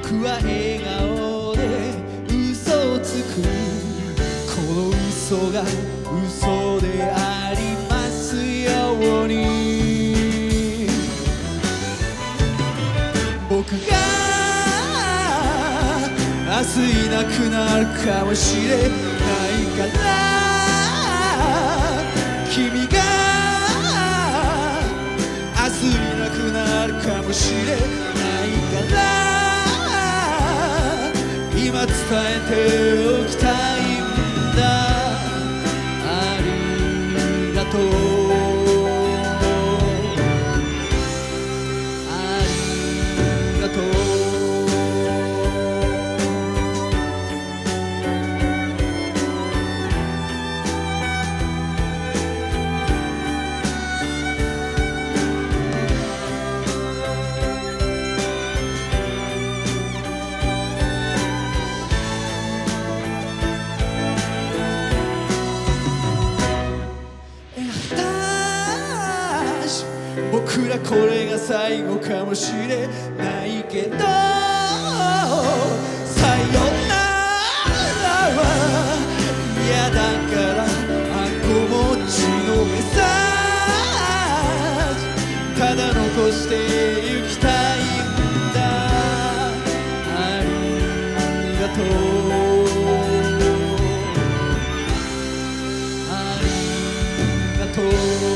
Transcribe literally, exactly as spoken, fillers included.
僕は笑顔で嘘をつく。この嘘が嘘でありますように。僕が明日いなくなるかもしれないから、君が明日いなくなるかもしれないから、今伝えておきたいんだ。ありがとう、ありがとう。僕らこれが最後かもしれないけど、さよならは嫌だからあんこもちのメッセージただ残してゆきたいんだ。ありがとう、ありがとう。